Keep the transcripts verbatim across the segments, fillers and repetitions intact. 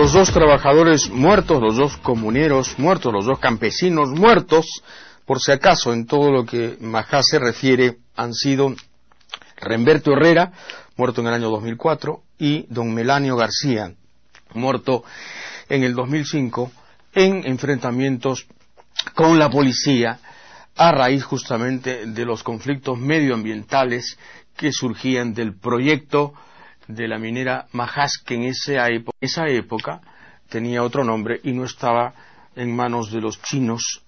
los dos trabajadores muertos, los dos comuneros muertos, los dos campesinos muertos, por si acaso en todo lo que Majás se refiere, han sido Remberto Herrera, muerto en el año dos mil cuatro, y don Melanio García, muerto en el dos mil cinco, en enfrentamientos con la policía, a raíz justamente de los conflictos medioambientales que surgían del proyecto de la minera Majás, que en esa época, esa época tenía otro nombre y no estaba en manos de los chinos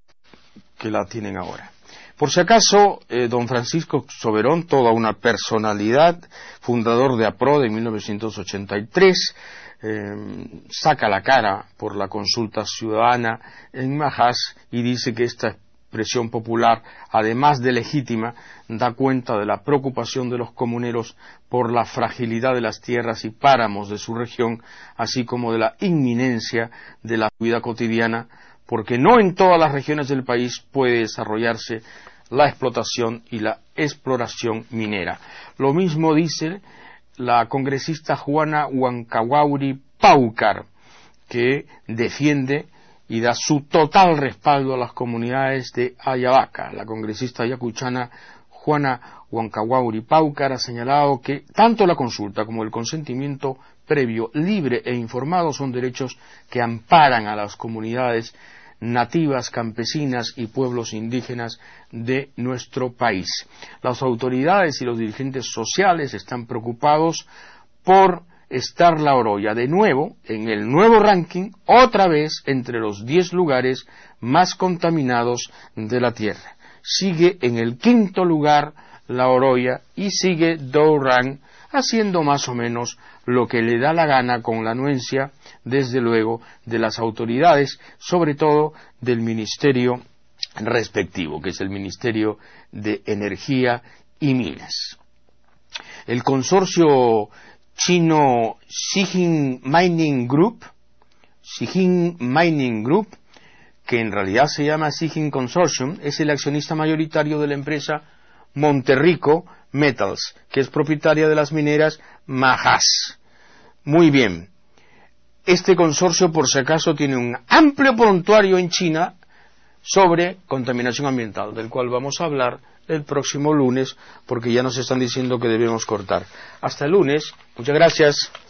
que la tienen ahora. Por si acaso, eh, don Francisco Soberón, toda una personalidad, fundador de APRODE en mil novecientos ochenta y tres, eh, saca la cara por la consulta ciudadana en Majás y dice que esta expresión popular, además de legítima, da cuenta de la preocupación de los comuneros por la fragilidad de las tierras y páramos de su región, así como de la inminencia de la vida cotidiana, porque no en todas las regiones del país puede desarrollarse la explotación y la exploración minera. Lo mismo dice la congresista Juana Huancahuauri Paucar, que defiende y da su total respaldo a las comunidades de Ayabaca. La congresista ayacuchana Juana Huancahuauri Paucar ha señalado que tanto la consulta como el consentimiento previo, libre e informado son derechos que amparan a las comunidades nativas, campesinas y pueblos indígenas de nuestro país. Las autoridades y los dirigentes sociales están preocupados por estar La Oroya de nuevo en el nuevo ranking, otra vez entre los diez lugares más contaminados de la Tierra. Sigue en el quinto lugar La Oroya y sigue Dourang haciendo más o menos lo que le da la gana, con la anuencia, desde luego, de las autoridades, sobre todo del ministerio respectivo, que es el Ministerio de Energía y Minas. El consorcio chino Zijin Mining Group, Zijin Mining Group, que en realidad se llama Zijin Consortium, es el accionista mayoritario de la empresa Monterrico Metals, que es propietaria de las mineras Majás. Muy bien. Este consorcio, por si acaso, tiene un amplio prontuario en China sobre contaminación ambiental, del cual vamos a hablar el próximo lunes, porque ya nos están diciendo que debemos cortar. Hasta el lunes. Muchas gracias.